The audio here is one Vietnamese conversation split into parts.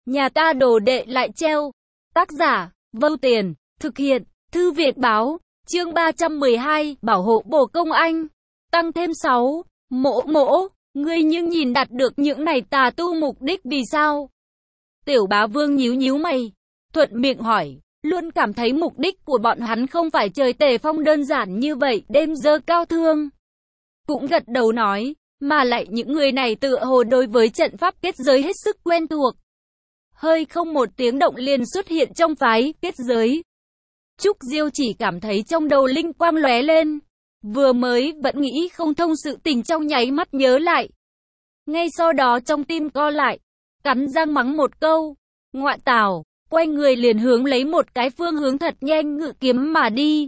Nhà ta đồ đệ lại treo. Tác giả, Vâu Tiền, thực hiện, Thư viện báo, chương 312, bảo hộ bổ công anh. Tăng thêm 6, mỗ, ngươi nhưng nhìn đạt được những này tà tu mục đích vì sao? Tiểu Bá Vương nhíu mày, thuận miệng hỏi, luôn cảm thấy mục đích của bọn hắn không phải trời Tề Phong đơn giản như vậy, đêm dơ cao thương. Cũng gật đầu nói, mà lại những người này tựa hồ đối với trận pháp kết giới hết sức quen thuộc. Hơi không một tiếng động liền xuất hiện trong phái kết giới. Trúc Diêu chỉ cảm thấy trong đầu linh quang lóe lên, vừa mới vẫn nghĩ không thông sự tình trong nháy mắt nhớ lại. Ngay sau đó trong tim co lại, cắn răng mắng một câu, ngoại tảo, quay người liền hướng lấy một cái phương hướng thật nhanh ngự kiếm mà đi.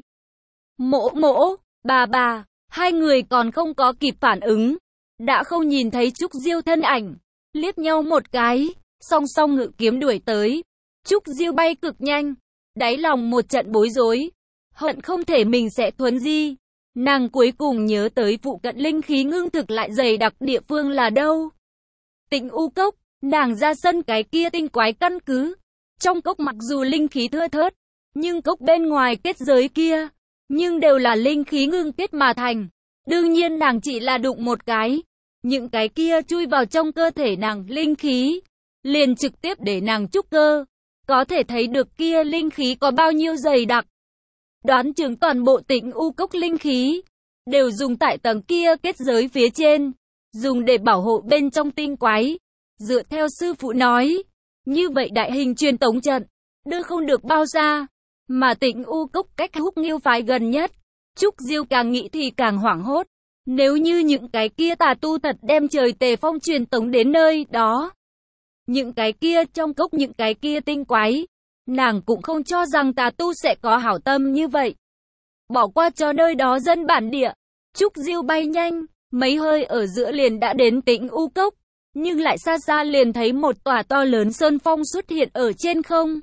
Mỗ, bà, hai người còn không có kịp phản ứng, đã không nhìn thấy Trúc Diêu thân ảnh, liếc nhau một cái, song song ngự kiếm đuổi tới. Trúc Diêu bay cực nhanh, đáy lòng một trận bối rối, hận không thể mình sẽ thuấn di. Nàng cuối cùng nhớ tới phụ cận linh khí ngưng thực lại dày đặc địa phương là đâu. Tịnh U Cốc, nàng ra sân cái kia tinh quái căn cứ. Trong cốc mặc dù linh khí thưa thớt, nhưng cốc bên ngoài kết giới kia, nhưng đều là linh khí ngưng kết mà thành. Đương nhiên nàng chỉ là đụng một cái, những cái kia chui vào trong cơ thể nàng linh khí, liền trực tiếp để nàng trúc cơ. Có thể thấy được kia linh khí có bao nhiêu dày đặc. Đoán chừng toàn bộ Tịnh U Cốc linh khí đều dùng tại tầng kia kết giới phía trên, dùng để bảo hộ bên trong tinh quái. Dựa theo sư phụ nói, như vậy đại hình truyền tống trận đưa không được bao xa, mà Tịnh U Cốc cách Húc Nghiêu phái gần nhất. Trúc Diêu càng nghĩ thì càng hoảng hốt. Nếu như những cái kia tà tu thật đem trời Tề Phong truyền tống đến nơi đó, những cái kia trong cốc những cái kia tinh quái, nàng cũng không cho rằng tà tu sẽ có hảo tâm như vậy. Bỏ qua cho nơi đó dân bản địa. Trúc Diêu bay nhanh, mấy hơi ở giữa liền đã đến Tịnh U Cốc, nhưng lại xa xa liền thấy một tòa to lớn sơn phong xuất hiện ở trên không,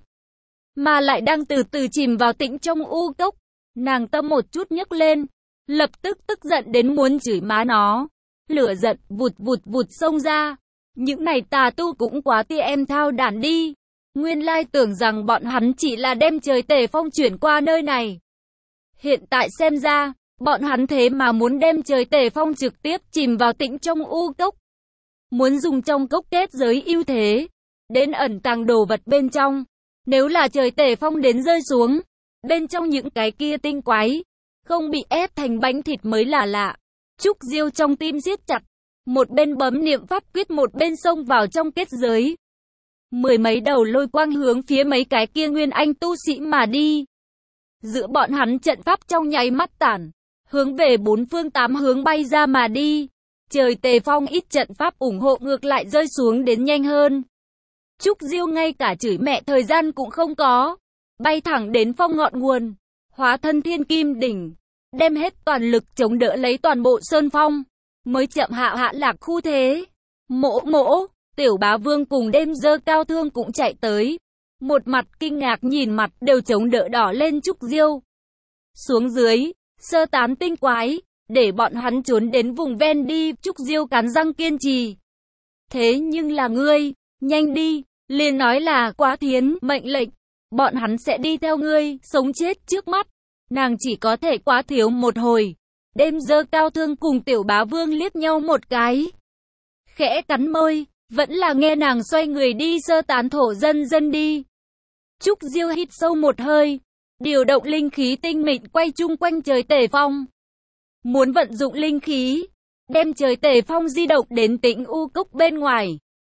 mà lại đang từ từ chìm vào tĩnh trong U Cốc. Nàng tâm một chút nhấc lên, lập tức tức giận đến muốn chửi má nó. Lửa giận vụt xông ra. Những này tà tu cũng quá tia em thao đản đi. Nguyên lai tưởng rằng bọn hắn chỉ là đem trời Tề Phong chuyển qua nơi này. Hiện tại xem ra, bọn hắn thế mà muốn đem trời Tề Phong trực tiếp chìm vào tĩnh trong U Cốc. Muốn dùng trong cốc kết giới ưu thế, đến ẩn tàng đồ vật bên trong. Nếu là trời Tề Phong đến rơi xuống, bên trong những cái kia tinh quái, không bị ép thành bánh thịt mới là lạ. Trúc Diêu trong tim siết chặt, một bên bấm niệm pháp quyết một bên xông vào trong kết giới. Mười mấy đầu lôi quang hướng phía mấy cái kia nguyên anh tu sĩ mà đi. Giữa bọn hắn trận pháp trong nháy mắt tản, hướng về bốn phương tám hướng bay ra mà đi. Trời Tề Phong ít trận pháp ủng hộ ngược lại rơi xuống đến nhanh hơn. Trúc Diêu ngay cả chửi mẹ thời gian cũng không có, bay thẳng đến phong ngọn nguồn, hóa thân thiên kim đỉnh, đem hết toàn lực chống đỡ lấy toàn bộ sơn phong, mới chậm hạ lạc khu thế. Mỗ, Tiểu Bá Vương cùng đêm dơ cao thương cũng chạy tới, một mặt kinh ngạc nhìn mặt đều chống đỡ đỏ lên Trúc Diêu. Xuống dưới, sơ tán tinh quái, để bọn hắn trốn đến vùng ven đi. Trúc Diêu cắn răng kiên trì. Thế nhưng là ngươi, nhanh đi, liền nói là Quá Thiến mệnh lệnh, bọn hắn sẽ đi theo ngươi, sống chết trước mắt. Nàng chỉ có thể quá thiếu một hồi. Đêm dơ cao thương cùng Tiểu Bá Vương liếc nhau một cái, khẽ cắn môi, vẫn là nghe nàng xoay người đi sơ tán thổ dân đi. Trúc Diêu hít sâu một hơi, điều động linh khí tinh mịn quay chung quanh trời Tề Phong. Muốn vận dụng linh khí, đem trời Tề Phong di động đến Tĩnh U Cốc bên ngoài.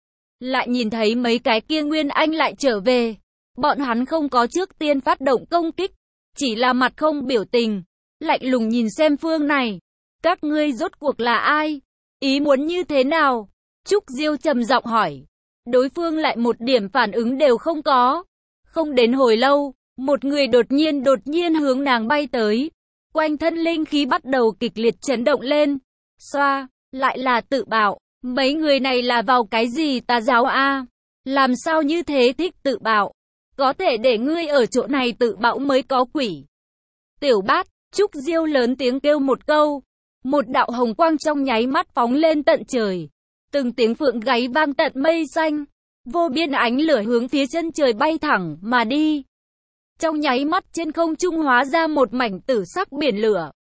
Lại nhìn thấy mấy cái kia nguyên anh lại trở về. Bọn hắn không có trước tiên phát động công kích, chỉ là mặt không biểu tình, lạnh lùng nhìn xem phương này. Các ngươi rốt cuộc là ai? Ý muốn như thế nào? Trúc Diêu trầm giọng hỏi. Đối phương lại một điểm phản ứng đều không có. Không đến hồi lâu, một người đột nhiên hướng nàng bay tới. Quanh thân linh khí bắt đầu kịch liệt chấn động lên. Xoa, lại là tự bạo. Mấy người này là vào cái gì tà giáo a? Làm sao như thế thích tự bạo? Có thể để ngươi ở chỗ này tự bạo mới có quỷ. Tiểu Bát, Trúc Diêu lớn tiếng kêu một câu. Một đạo hồng quang trong nháy mắt phóng lên tận trời. Từng tiếng phượng gáy vang tận mây xanh. vô biên ánh lửa hướng phía chân trời bay thẳng mà đi. Trong nháy mắt trên không trung hóa ra một mảnh tử sắc biển lửa.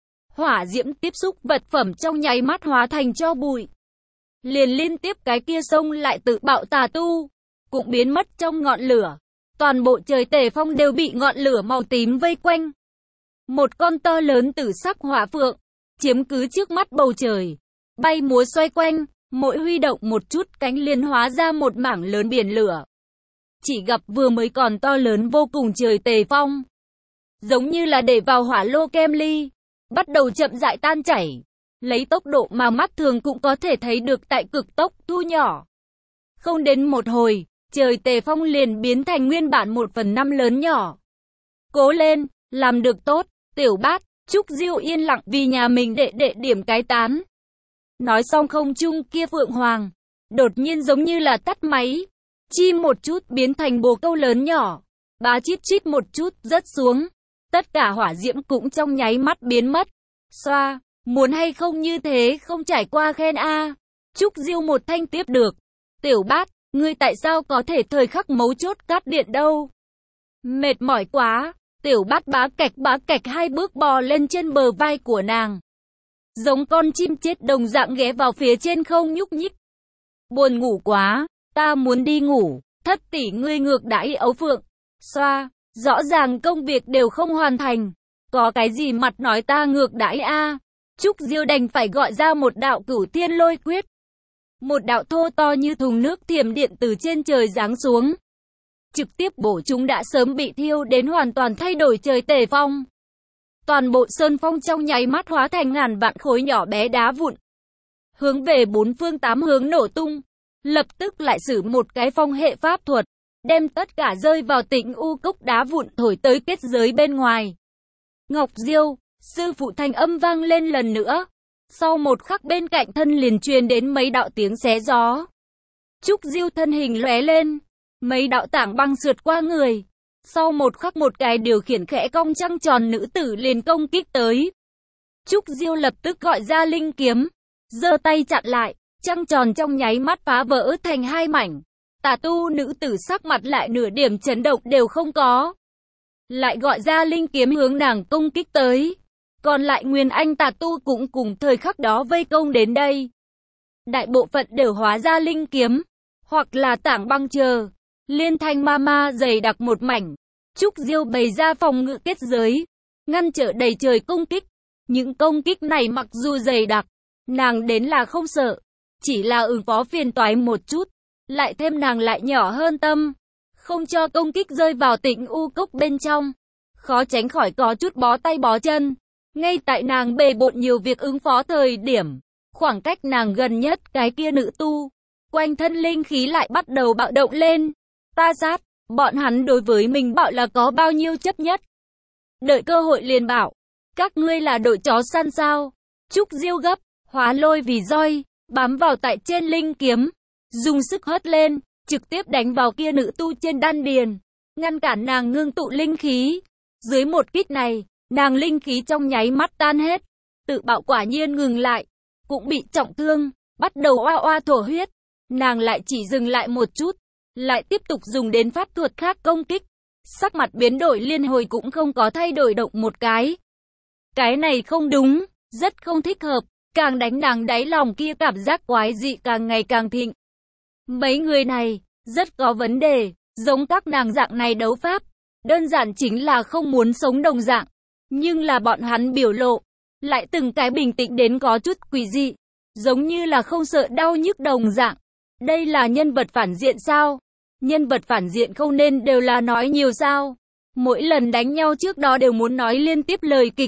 Hỏa diễm tiếp xúc vật phẩm trong nháy mắt hóa thành tro bụi. Liền liên tiếp cái kia xông lại tự bạo tà tu, cũng biến mất trong ngọn lửa. Toàn bộ trời Tề Phong đều bị ngọn lửa màu tím vây quanh. Một con to lớn tử sắc hỏa phượng, chiếm cứ trước mắt bầu trời, bay múa xoay quanh, mỗi huy động một chút cánh liền hóa ra một mảng lớn biển lửa. Chỉ gặp vừa mới còn to lớn vô cùng trời Tề Phong, giống như là để vào hỏa lô kem ly, bắt đầu chậm rãi tan chảy, lấy tốc độ mà mắt thường cũng có thể thấy được tại cực tốc thu nhỏ. Không đến một hồi, trời Tề Phong liền biến thành nguyên bản 1/5 lớn nhỏ. Cố lên, làm được tốt, Tiểu Bát. Trúc Diêu yên lặng vì nhà mình đệ đệ điểm cái tán. Nói xong không trung kia Phượng Hoàng, đột nhiên giống như là tắt máy. Chim một chút biến thành bồ câu lớn nhỏ. Bá chít chít một chút rớt xuống. Tất cả hỏa diễm cũng trong nháy mắt biến mất. Xoa, muốn hay không như thế không trải qua khen a. Trúc Diêu một thanh tiếp được. Tiểu Bát, ngươi tại sao có thể thời khắc mấu chốt cắt điện đâu? Mệt mỏi quá. Tiểu Bát bá cạch hai bước bò lên trên bờ vai của nàng. Giống con chim chết đồng dạng ghé vào phía trên không nhúc nhích. Buồn ngủ quá, ta muốn đi ngủ, Thất tỷ ngươi ngược đãi ấu phượng. Xoa, rõ ràng công việc đều không hoàn thành. Có cái gì mặt nói ta ngược đãi a? Trúc Diêu đành phải gọi ra một đạo Cửu Thiên Lôi Quyết. Một đạo thô to như thùng nước thiểm điện từ trên trời giáng xuống. Trực tiếp bổ chúng đã sớm bị thiêu đến hoàn toàn thay đổi trời Tề Phong. Toàn bộ sơn phong trong nháy mắt hóa thành ngàn vạn khối nhỏ bé đá vụn. Hướng về bốn phương tám hướng nổ tung. Lập tức lại sử một cái phong hệ pháp thuật. Đem tất cả rơi vào Tịnh U Cốc đá vụn thổi tới kết giới bên ngoài. Ngọc Diêu, sư phụ thanh âm vang lên lần nữa. Sau một khắc bên cạnh thân liền truyền đến mấy đạo tiếng xé gió. Trúc Diêu thân hình lóe lên. Mấy đạo tảng băng sượt qua người. Sau một khắc một cái điều khiển khẽ cong trăng tròn nữ tử liền công kích tới. Trúc Diêu lập tức gọi ra linh kiếm. Giơ tay chặn lại. Trăng tròn trong nháy mắt phá vỡ thành hai mảnh. Tà tu nữ tử sắc mặt lại nửa điểm chấn động đều không có. Lại gọi ra linh kiếm hướng nàng công kích tới. Còn lại Nguyên Anh tà tu cũng cùng thời khắc đó vây công đến đây. Đại bộ phận đều hóa ra linh kiếm. Hoặc là tảng băng chờ. Liên thanh ma ma dày đặc một mảnh. Trúc Diêu bày ra phòng ngự kết giới. Ngăn trở đầy trời công kích. Những công kích này mặc dù dày đặc. Nàng đến là không sợ. Chỉ là ứng phó phiền toái một chút. Lại thêm nàng lại nhỏ hơn tâm. Không cho công kích rơi vào Tịnh U Cốc bên trong. Khó tránh khỏi có chút bó tay bó chân. Ngay tại nàng bề bộn nhiều việc ứng phó thời điểm. Khoảng cách nàng gần nhất cái kia nữ tu. Quanh thân linh khí lại bắt đầu bạo động lên. Ta sát, bọn hắn đối với mình bảo là có bao nhiêu chấp nhất. Đợi cơ hội liền bảo. Các ngươi là đội chó săn sao? Trúc Diêu gấp, hóa lôi vì roi. Bám vào tại trên linh kiếm. Dùng sức hất lên, trực tiếp đánh vào kia nữ tu trên đan điền. Ngăn cản nàng ngưng tụ linh khí. Dưới một kích này, nàng linh khí trong nháy mắt tan hết. Tự bạo quả nhiên ngừng lại. Cũng bị trọng thương, bắt đầu oa oa thổ huyết. Nàng lại chỉ dừng lại một chút. Lại tiếp tục dùng đến pháp thuật khác công kích. Sắc mặt biến đổi liên hồi cũng không có thay đổi động một cái. Cái này không đúng, rất không thích hợp. Càng đánh nàng đáy lòng kia cảm giác quái dị càng ngày càng thịnh. Mấy người này, rất có vấn đề, giống các nàng dạng này đấu pháp. Đơn giản chính là không muốn sống đồng dạng. Nhưng là bọn hắn biểu lộ, lại từng cái bình tĩnh đến có chút quỷ dị. Giống như là không sợ đau nhức đồng dạng. Đây là nhân vật phản diện sao? Nhân vật phản diện không nên đều là nói nhiều sao? Mỗi lần đánh nhau trước đó đều muốn nói liên tiếp lời kịch.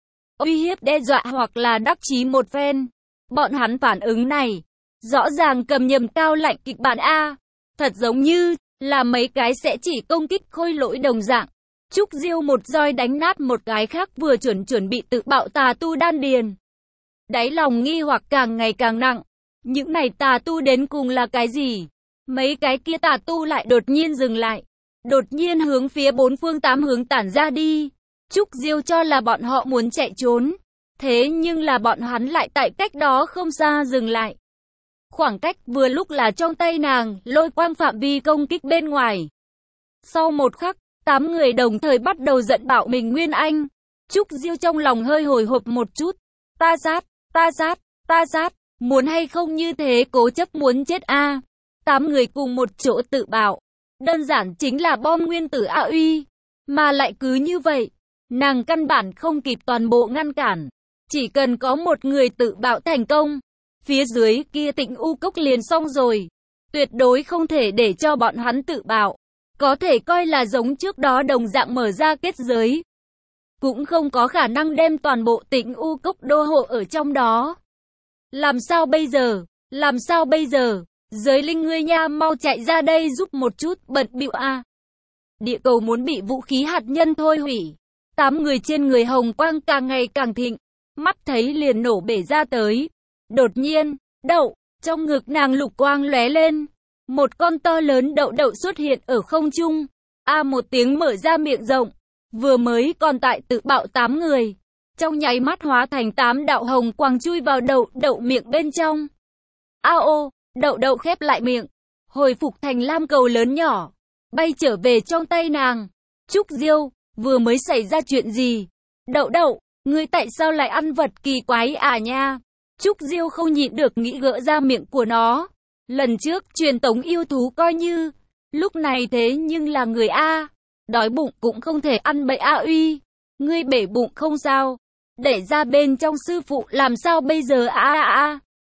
Uy hiếp đe dọa hoặc là đắc chí một phen. Bọn hắn phản ứng này. Rõ ràng cầm nhầm cao lạnh kịch bản A. Thật giống như là mấy cái sẽ chỉ công kích khôi lỗi đồng dạng. Trúc Diêu một roi đánh nát một cái khác vừa chuẩn bị tự bạo tà tu đan điền. Đáy lòng nghi hoặc càng ngày càng nặng. Những này tà tu đến cùng là cái gì? Mấy cái kia tà tu lại đột nhiên dừng lại. Đột nhiên hướng phía bốn phương tám hướng tản ra đi. Trúc Diêu cho là bọn họ muốn chạy trốn. Thế nhưng là bọn hắn lại tại cách đó không xa dừng lại. Khoảng cách vừa lúc là trong tay nàng, lôi quang phạm vi công kích bên ngoài. Sau một khắc, 8 người đồng thời bắt đầu giận bạo mình Nguyên Anh. Trúc Diêu trong lòng hơi hồi hộp một chút. Ta sát, muốn hay không như thế cố chấp muốn chết a. 8 người cùng một chỗ tự bạo. Đơn giản chính là bom nguyên tử A Uy. Mà lại cứ như vậy, nàng căn bản không kịp toàn bộ ngăn cản. Chỉ cần có một người tự bạo thành công, phía dưới kia Tịnh U Cốc liền xong rồi. Tuyệt đối không thể để cho bọn hắn tự bạo. Có thể coi là giống trước đó đồng dạng mở ra kết giới. Cũng không có khả năng đem toàn bộ Tịnh U Cốc đô hộ ở trong đó. Làm sao bây giờ? Giới linh ngươi nha, mau chạy ra đây giúp một chút, bận bịu a. Địa cầu muốn bị vũ khí hạt nhân thôi hủy. 8 người trên người hồng quang càng ngày càng thịnh, mắt thấy liền nổ bể ra tới. Đột nhiên, trong ngực nàng lục quang lóe lên, một con to lớn đậu xuất hiện ở không trung. Một tiếng mở ra miệng rộng, vừa mới còn tại tự bạo 8 người, trong nháy mắt hóa thành 8 đạo hồng quang chui vào đậu miệng bên trong. Đậu khép lại miệng, hồi phục thành lam cầu lớn nhỏ, bay trở về trong tay nàng. Trúc Diêu, vừa mới xảy ra chuyện gì? Đậu, ngươi tại sao lại ăn vật kỳ quái à nha? Trúc Diêu không nhịn được nghĩ gỡ ra miệng của nó. Lần trước truyền tống yêu thú coi như, lúc này thế nhưng là người a, đói bụng cũng không thể ăn bậy a uy. Ngươi bể bụng không sao, để ra bên trong sư phụ làm sao bây giờ a.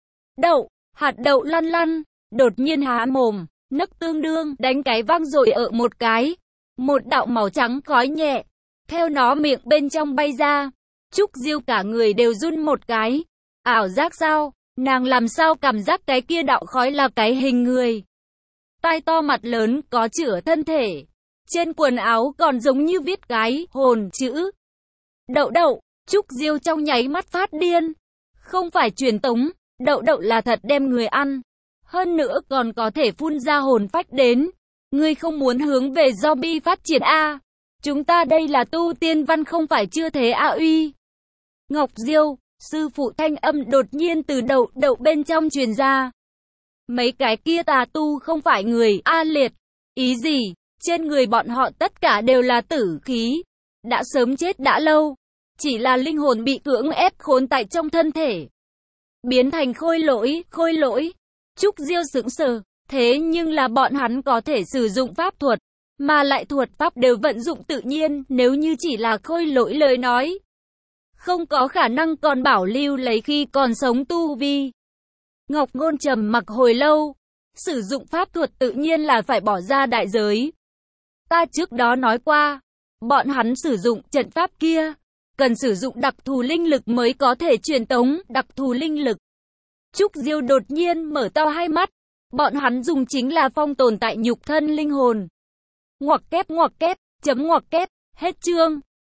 Hạt đậu lăn, đột nhiên há mồm, nấc tương đương, đánh cái vang rồi ở một cái. Một đạo màu trắng khói nhẹ, theo nó miệng bên trong bay ra. Trúc Diêu cả người đều run một cái. Ảo giác sao? Nàng làm sao cảm giác cái kia đạo khói là cái hình người. Tai to mặt lớn có chữa thân thể. Trên quần áo còn giống như viết cái hồn chữ. Đậu, Trúc Diêu trong nháy mắt phát điên. Không phải truyền tống, đậu là thật đem người ăn. Hơn nữa còn có thể phun ra hồn phách đến. Ngươi không muốn hướng về zombie phát triển a? Chúng ta đây là tu tiên văn không phải chưa thế a uy. Ngọc Diêu, sư phụ thanh âm đột nhiên từ đậu bên trong truyền ra. Mấy cái kia tà tu không phải người a liệt. Ý gì? Trên người bọn họ tất cả đều là tử khí. Đã sớm chết đã lâu. Chỉ là linh hồn bị cưỡng ép khốn tại trong thân thể. Biến thành khôi lỗi. Trúc Diêu sững sờ. Thế nhưng là bọn hắn có thể sử dụng pháp thuật. Mà lại thuật pháp đều vận dụng tự nhiên. Nếu như chỉ là khôi lỗi lời nói, không có khả năng còn bảo lưu lấy khi còn sống tu vi. Ngọc Ngôn trầm mặc hồi lâu. Sử dụng pháp thuật tự nhiên là phải bỏ ra đại giới. Ta trước đó nói qua, bọn hắn sử dụng trận pháp kia, cần sử dụng đặc thù linh lực mới có thể truyền tống đặc thù linh lực. Trúc Diêu đột nhiên mở to hai mắt. Bọn hắn dùng chính là phong tồn tại nhục thân linh hồn. Ngoặc kép, hết chương.